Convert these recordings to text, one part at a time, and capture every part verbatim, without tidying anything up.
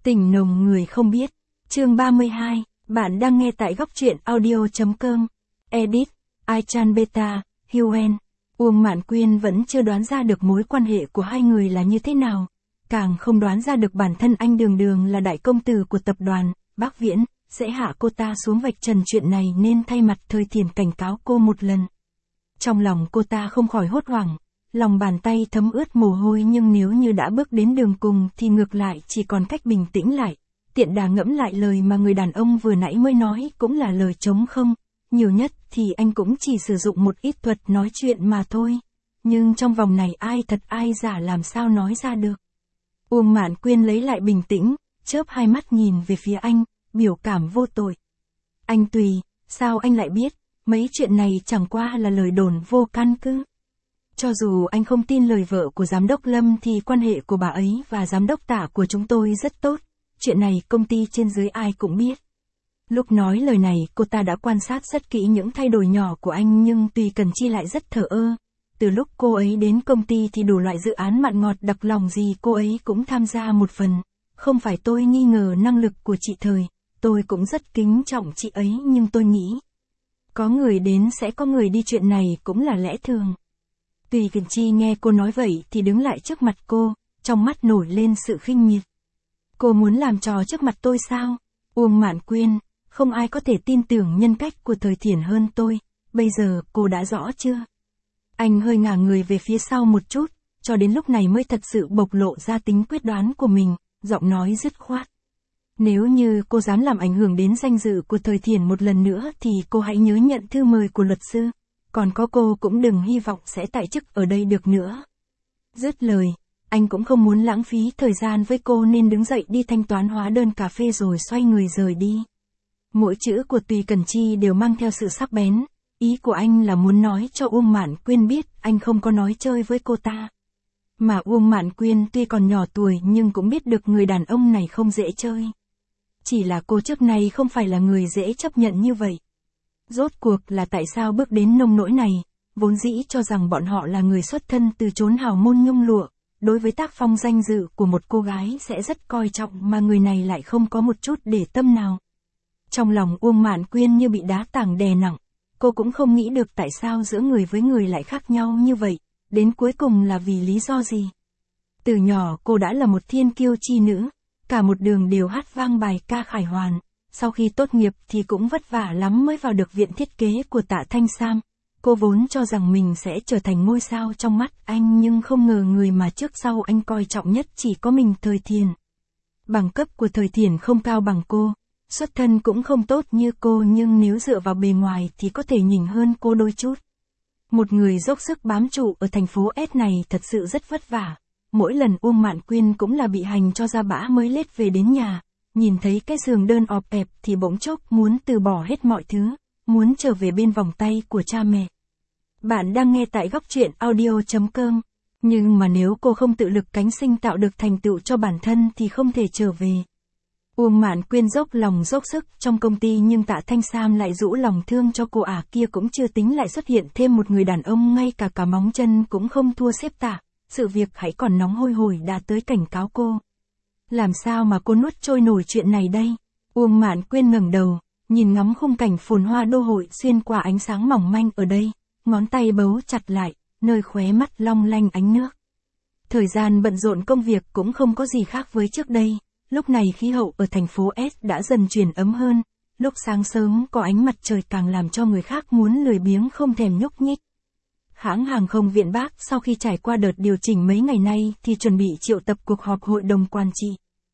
Tình nồng người không biết. Chương ba mươi hai, bạn đang nghe tại góc truyện audio.com. Edit, Aichan Beta, Huen. Uông Mạn Quyên vẫn chưa đoán ra được mối quan hệ của hai người là như thế nào. Càng không đoán ra được bản thân anh Đường Đường là đại công tử của tập đoàn Bác Viễn, sẽ hạ cô ta xuống vạch trần chuyện này nên thay mặt Thời Thiển cảnh cáo cô một lần. Trong lòng cô ta không khỏi hốt hoảng, lòng bàn tay thấm ướt mồ hôi, nhưng nếu như đã bước đến đường cùng thì ngược lại chỉ còn cách bình tĩnh lại. Tiện đà ngẫm lại lời mà người đàn ông vừa nãy mới nói cũng là lời trống không, nhiều nhất thì anh cũng chỉ sử dụng một ít thuật nói chuyện mà thôi. Nhưng trong vòng này ai thật ai giả làm sao nói ra được. Uông Mạn Quyên lấy lại bình tĩnh, chớp hai mắt nhìn về phía anh, biểu cảm vô tội. Anh Tùy, sao anh lại biết, mấy chuyện này chẳng qua là lời đồn vô căn cứ. Cho dù anh không tin lời vợ của giám đốc Lâm thì quan hệ của bà ấy và giám đốc Tả của chúng tôi rất tốt. Chuyện này công ty trên dưới ai cũng biết. Lúc nói lời này cô ta đã quan sát rất kỹ những thay đổi nhỏ của anh, nhưng Tùy Cần Chi lại rất thờ ơ. Từ lúc cô ấy đến công ty thì đủ loại dự án mặn ngọt đặc lòng gì cô ấy cũng tham gia một phần. Không phải tôi nghi ngờ năng lực của chị Thời, tôi cũng rất kính trọng chị ấy, nhưng tôi nghĩ có người đến sẽ có người đi, chuyện này cũng là lẽ thường. Tùy Cần Chi nghe cô nói vậy thì đứng lại trước mặt cô, trong mắt nổi lên sự khinh miệt. Cô muốn làm trò trước mặt tôi sao? Uông Mạn Quyên, không ai có thể tin tưởng nhân cách của Thời Thiển hơn tôi, bây giờ cô đã rõ chưa? Anh hơi ngả người về phía sau một chút, cho đến lúc này mới thật sự bộc lộ ra tính quyết đoán của mình, giọng nói dứt khoát. Nếu như cô dám làm ảnh hưởng đến danh dự của Thời Thiển một lần nữa thì cô hãy nhớ nhận thư mời của luật sư, còn có cô cũng đừng hy vọng sẽ tại chức ở đây được nữa. Dứt lời, anh cũng không muốn lãng phí thời gian với cô nên đứng dậy đi thanh toán hóa đơn cà phê rồi xoay người rời đi. Mỗi chữ của Tùy Cần Chi đều mang theo sự sắc bén, ý của anh là muốn nói cho Uông Mạn Quyên biết anh không có nói chơi với cô ta. Mà Uông Mạn Quyên tuy còn nhỏ tuổi nhưng cũng biết được người đàn ông này không dễ chơi. Chỉ là cô trước này không phải là người dễ chấp nhận như vậy. Rốt cuộc là tại sao bước đến nông nỗi này, vốn dĩ cho rằng bọn họ là người xuất thân từ chốn hào môn nhung lụa, đối với tác phong danh dự của một cô gái sẽ rất coi trọng, mà người này lại không có một chút để tâm nào. Trong lòng Uông Mạn Quyên như bị đá tảng đè nặng, cô cũng không nghĩ được tại sao giữa người với người lại khác nhau như vậy, đến cuối cùng là vì lý do gì. Từ nhỏ cô đã là một thiên kiêu chi nữ, cả một đường đều hát vang bài ca khải hoàn, sau khi tốt nghiệp thì cũng vất vả lắm mới vào được viện thiết kế của Tạ Thanh Sam. Cô vốn cho rằng mình sẽ trở thành ngôi sao trong mắt anh, nhưng không ngờ người mà trước sau anh coi trọng nhất chỉ có mình Thời Thiển. Bằng cấp của Thời Thiển không cao bằng cô, xuất thân cũng không tốt như cô, nhưng nếu dựa vào bề ngoài thì có thể nhỉnh hơn cô đôi chút. Một người dốc sức bám trụ ở thành phố S này thật sự rất vất vả. Mỗi lần Uông Mạn Quyên cũng là bị hành cho ra bã mới lết về đến nhà, nhìn thấy cái giường đơn ọp ẹp thì bỗng chốc muốn từ bỏ hết mọi thứ, muốn trở về bên vòng tay của cha mẹ. Bạn đang nghe tại góc truyện audio.com, nhưng mà nếu cô không tự lực cánh sinh tạo được thành tựu cho bản thân thì không thể trở về. Uông Mạn Quyên dốc lòng dốc sức trong công ty, nhưng Tạ Thanh Sam lại rũ lòng thương cho cô ả kia, cũng chưa tính lại xuất hiện thêm một người đàn ông ngay cả cả móng chân cũng không thua xếp Tạ. Sự việc hãy còn nóng hôi hổi đã tới cảnh cáo cô. Làm sao mà cô nuốt trôi nổi chuyện này đây? Uông Mạn Quyên ngẩng đầu, nhìn ngắm khung cảnh phồn hoa đô hội xuyên qua ánh sáng mỏng manh ở đây, ngón tay bấu chặt lại, nơi khóe mắt long lanh ánh nước. Thời gian bận rộn công việc cũng không có gì khác với trước đây, lúc này khí hậu ở thành phố S đã dần chuyển ấm hơn, lúc sáng sớm có ánh mặt trời càng làm cho người khác muốn lười biếng không thèm nhúc nhích. Hãng hàng không Viện Bác sau khi trải qua đợt điều chỉnh mấy ngày nay thì chuẩn bị triệu tập cuộc họp hội đồng quản trị.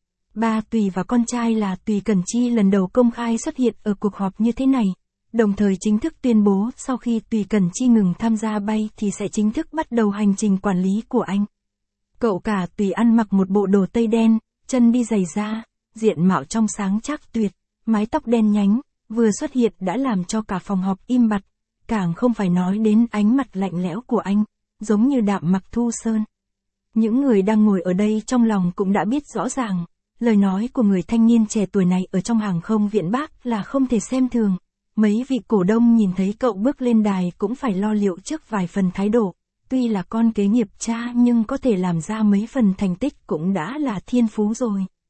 Ba Tùy và con trai là Tùy Cần Chi lần đầu công khai xuất hiện ở cuộc họp như thế này, đồng thời chính thức tuyên bố sau khi Tùy Cần Chi ngừng tham gia bay thì sẽ chính thức bắt đầu hành trình quản lý của anh. Cậu cả Tùy ăn mặc một bộ đồ tây đen, chân đi giày da, diện mạo trong sáng trác tuyệt, mái tóc đen nhánh, vừa xuất hiện đã làm cho cả phòng họp im bặt. Càng không phải nói đến ánh mặt lạnh lẽo của anh, giống như đạm mặc thu sơn. Những người đang ngồi ở đây trong lòng cũng đã biết rõ ràng, lời nói của người thanh niên trẻ tuổi này ở trong hàng không Viện Bác là không thể xem thường. Mấy vị cổ đông nhìn thấy cậu bước lên đài cũng phải lo liệu trước vài phần thái độ. Tuy là con kế nghiệp cha nhưng có thể làm ra mấy phần thành tích cũng đã là thiên phú rồi.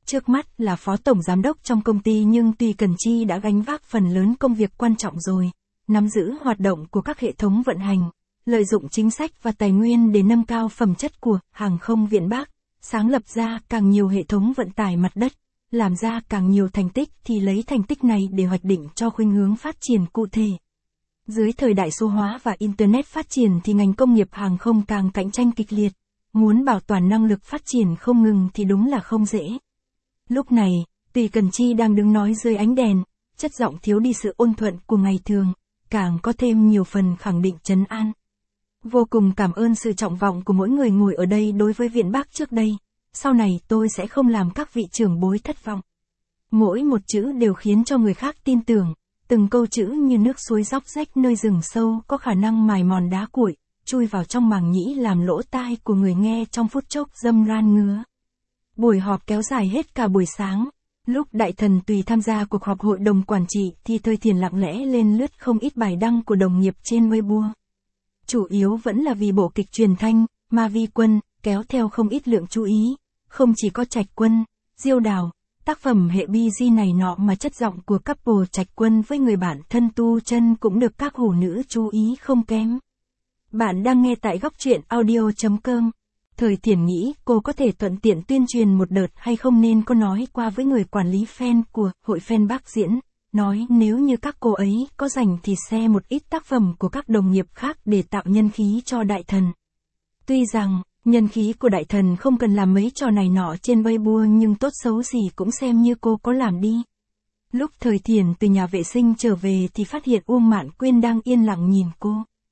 Trước mắt là phó tổng giám đốc trong công ty nhưng Tùy Cần Chi đã gánh vác phần lớn công việc quan trọng rồi, nắm giữ hoạt động của các hệ thống vận hành, lợi dụng chính sách và tài nguyên để nâng cao phẩm chất của hàng không Viện Bác, sáng lập ra càng nhiều hệ thống vận tải mặt đất, làm ra càng nhiều thành tích thì lấy thành tích này để hoạch định cho khuynh hướng phát triển cụ thể. Dưới thời đại số hóa và Internet phát triển thì ngành công nghiệp hàng không càng cạnh tranh kịch liệt, muốn bảo toàn năng lực phát triển không ngừng thì đúng là không dễ. Lúc này, Tùy Cần Chi đang đứng nói dưới ánh đèn, chất giọng thiếu đi sự ôn thuận của ngày thường, càng có thêm nhiều phần khẳng định trấn an. Vô cùng cảm ơn sự trọng vọng của mỗi người ngồi ở đây đối với Viện Bác trước đây, sau này tôi sẽ không làm các vị trưởng bối thất vọng. Mỗi một chữ đều khiến cho người khác tin tưởng, từng câu chữ như nước suối róc rách nơi rừng sâu có khả năng mài mòn đá cuội, chui vào trong màng nhĩ làm lỗ tai của người nghe trong phút chốc dâm ran ngứa. Buổi họp kéo dài hết cả buổi sáng. Lúc đại thần Tùy tham gia cuộc họp hội đồng quản trị thì Thời Thiền lặng lẽ lên lướt không ít bài đăng của đồng nghiệp trên Weibo. Chủ yếu vẫn là vì bộ kịch truyền thanh, Ma Vi Quân, kéo theo không ít lượng chú ý. Không chỉ có Trạch Quân, Diêu Đào, tác phẩm hệ bi di này nọ mà chất giọng của couple Trạch Quân với người bạn thân Tu Chân cũng được các hủ nữ chú ý không kém. Bạn đang nghe tại góc truyện audio chấm com. Thời Thiền nghĩ cô có thể thuận tiện tuyên truyền một đợt hay không nên có nói qua với người quản lý fan của hội fan Bác diễn, nói nếu như các cô ấy có rảnh thì share một ít tác phẩm của các đồng nghiệp khác để tạo nhân khí cho đại thần. Tuy rằng, nhân khí của đại thần không cần làm mấy trò này nọ trên Weibo nhưng tốt xấu gì cũng xem như cô có làm đi. Lúc Thời Thiền từ nhà vệ sinh trở về thì phát hiện Uông Mạn Quyên đang yên lặng nhìn cô.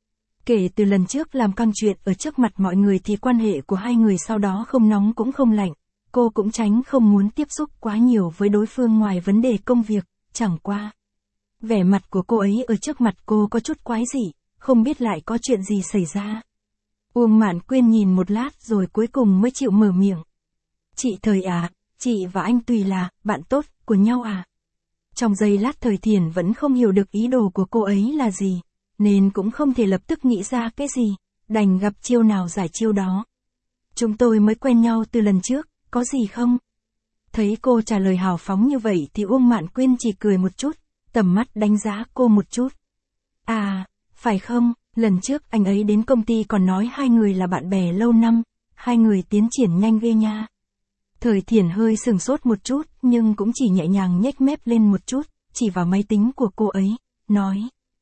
Kể từ lần trước làm căng chuyện ở trước mặt mọi người thì quan hệ của hai người sau đó không nóng cũng không lạnh, cô cũng tránh không muốn tiếp xúc quá nhiều với đối phương ngoài vấn đề công việc, chẳng qua. Vẻ mặt của cô ấy ở trước mặt cô có chút quái dị, không biết lại có chuyện gì xảy ra. Uông Mạn Quyên nhìn một lát rồi cuối cùng mới chịu mở miệng. Chị Thời à, chị và anh Tùy là bạn tốt của nhau à? Trong giây lát Thời Thiền vẫn không hiểu được ý đồ của cô ấy là gì, nên cũng không thể lập tức nghĩ ra cái gì, đành gặp chiêu nào giải chiêu đó. Chúng tôi mới quen nhau từ lần trước, có gì không? Thấy cô trả lời hào phóng như vậy thì Uông Mạn Quyên chỉ cười một chút, tầm mắt đánh giá cô một chút. À, phải không, lần trước anh ấy đến công ty còn nói hai người là bạn bè lâu năm, hai người tiến triển nhanh ghê nha. Thời Thiền hơi sừng sốt một chút nhưng cũng chỉ nhẹ nhàng nhếch mép lên một chút, chỉ vào máy tính của cô ấy, nói.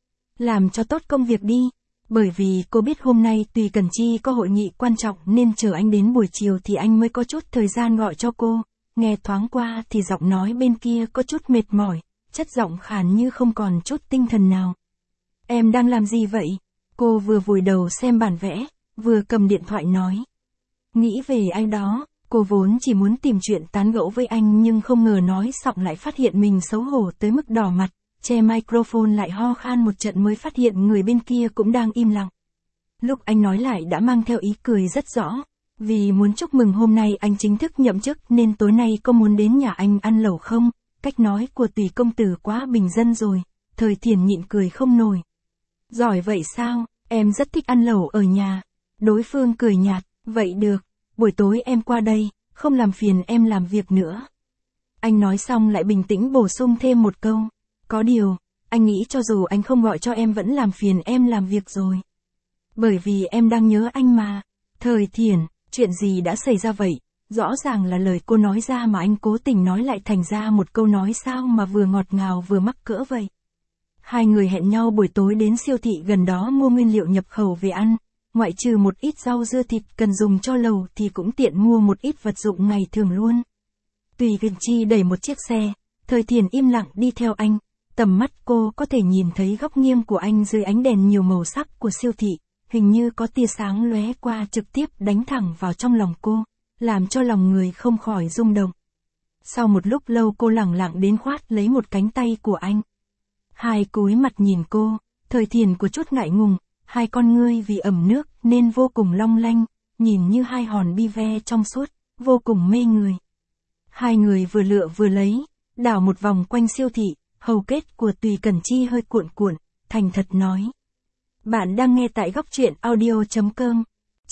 Làm cho tốt công việc đi, bởi vì cô biết hôm nay Tùy Cần Chi có hội nghị quan trọng nên chờ anh đến buổi chiều thì anh mới có chút thời gian gọi cho cô. Nghe thoáng qua thì giọng nói bên kia có chút mệt mỏi, chất giọng khàn như không còn chút tinh thần nào. Em đang làm gì vậy? Cô vừa vùi đầu xem bản vẽ, vừa cầm điện thoại nói. Nghĩ về ai đó, cô vốn chỉ muốn tìm chuyện tán gẫu với anh nhưng không ngờ nói xong lại phát hiện mình xấu hổ tới mức đỏ mặt. Che microphone lại ho khan một trận mới phát hiện người bên kia cũng đang im lặng. Lúc anh nói lại đã mang theo ý cười rất rõ, vì muốn chúc mừng hôm nay anh chính thức nhậm chức nên tối nay có muốn đến nhà anh ăn lẩu không? Cách nói của Tùy công tử quá bình dân rồi, Thời Thiền nhịn cười không nổi. Giỏi vậy sao, em rất thích ăn lẩu ở nhà. Đối phương cười nhạt, vậy được, buổi tối em qua đây, không làm phiền em làm việc nữa. Anh nói xong lại bình tĩnh bổ sung thêm một câu. Có điều, anh nghĩ cho dù anh không gọi cho em vẫn làm phiền em làm việc rồi. Bởi vì em đang nhớ anh mà. Thời Thiền, chuyện gì đã xảy ra vậy? Rõ ràng là lời cô nói ra mà anh cố tình nói lại thành ra một câu nói sao mà vừa ngọt ngào vừa mắc cỡ vậy. Hai người hẹn nhau buổi tối đến siêu thị gần đó mua nguyên liệu nhập khẩu về ăn. Ngoại trừ một ít rau dưa thịt cần dùng cho lẩu thì cũng tiện mua một ít vật dụng ngày thường luôn. Tùy Cần Chi đẩy một chiếc xe, Thời Thiền im lặng đi theo anh. Tầm mắt cô có thể nhìn thấy góc nghiêng của anh dưới ánh đèn nhiều màu sắc của siêu thị, hình như có tia sáng lóe qua trực tiếp đánh thẳng vào trong lòng cô, làm cho lòng người không khỏi rung động. Sau một lúc lâu cô lẳng lặng đến khoát lấy một cánh tay của anh. Hai cúi mặt nhìn cô, Thời Thiền của chút ngại ngùng, hai con ngươi vì ẩm nước nên vô cùng long lanh, nhìn như hai hòn bi ve trong suốt, vô cùng mê người. Hai người vừa lựa vừa lấy, đảo một vòng quanh siêu thị. Hầu kết của Tùy Cần Chi hơi cuộn cuộn, thành thật nói. Bạn đang nghe tại góc truyện audio chấm com.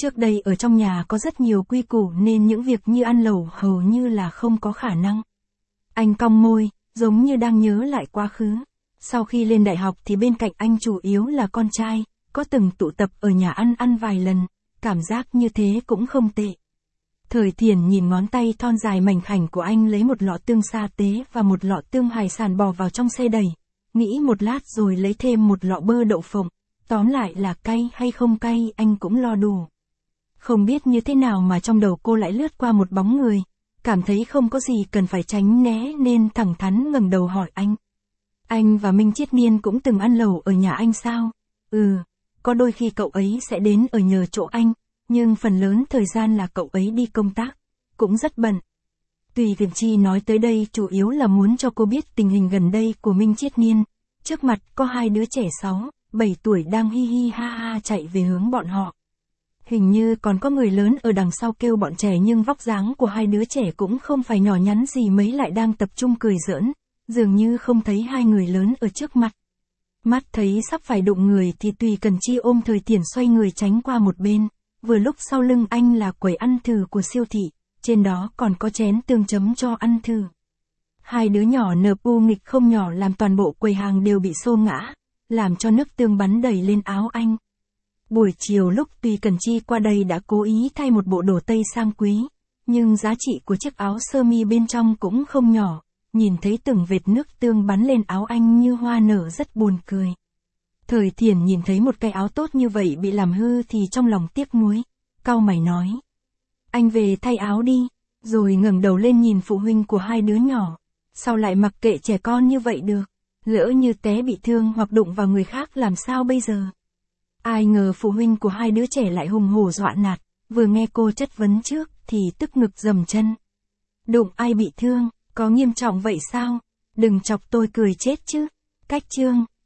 Trước đây ở trong nhà có rất nhiều quy củ nên những việc như ăn lẩu hầu như là không có khả năng. Anh cong môi, giống như đang nhớ lại quá khứ. Sau khi lên đại học thì bên cạnh anh chủ yếu là con trai, có từng tụ tập ở nhà ăn ăn vài lần, cảm giác như thế cũng không tệ. Thời Thiển nhìn ngón tay thon dài mảnh khảnh của anh lấy một lọ tương sa tế và một lọ tương hải sản bò vào trong xe đẩy, nghĩ một lát rồi lấy thêm một lọ bơ đậu phộng, tóm lại là cay hay không cay anh cũng lo đủ. Không biết như thế nào mà trong đầu cô lại lướt qua một bóng người, cảm thấy không có gì cần phải tránh né nên thẳng thắn ngẩng đầu hỏi anh. Anh và Minh Triết Miên cũng từng ăn lẩu ở nhà anh sao? Ừ, có đôi khi cậu ấy sẽ đến ở nhờ chỗ anh, nhưng phần lớn thời gian là cậu ấy đi công tác, cũng rất bận. Tùy Tiềm Chi nói tới đây chủ yếu là muốn cho cô biết tình hình gần đây của Minh Triết Miên. Trước mặt có hai đứa trẻ sáu, bảy tuổi đang hi hi ha ha chạy về hướng bọn họ. Hình như còn có người lớn ở đằng sau kêu bọn trẻ nhưng vóc dáng của hai đứa trẻ cũng không phải nhỏ nhắn gì mấy lại đang tập trung cười giỡn, dường như không thấy hai người lớn ở trước mặt. Mắt thấy sắp phải đụng người thì Tùy Cần Chi ôm Thời Thiển xoay người tránh qua một bên, vừa lúc sau lưng anh là quầy ăn thử của siêu thị, trên đó còn có chén tương chấm cho ăn thử. Hai đứa nhỏ nợp u nghịch không nhỏ làm toàn bộ quầy hàng đều bị xô ngã, làm cho nước tương bắn đầy lên áo anh. Buổi chiều lúc Tùy Cần Chi qua đây đã cố ý thay một bộ đồ tây sang quý, nhưng giá trị của chiếc áo sơ mi bên trong cũng không nhỏ, nhìn thấy từng vệt nước tương bắn lên áo anh như hoa nở rất buồn cười. Thời Thiển nhìn thấy một cái áo tốt như vậy bị làm hư thì trong lòng tiếc nuối, cau mày nói. Anh về thay áo đi, rồi ngẩng đầu lên nhìn phụ huynh của hai đứa nhỏ. Sao lại mặc kệ trẻ con như vậy được? Lỡ như té bị thương hoặc đụng vào người khác làm sao bây giờ? Ai ngờ phụ huynh của hai đứa trẻ lại hùng hổ dọa nạt, vừa nghe cô chất vấn trước thì tức ngực dầm chân. Đụng ai bị thương, có nghiêm trọng vậy sao? Đừng chọc tôi cười chết chứ. Cách chương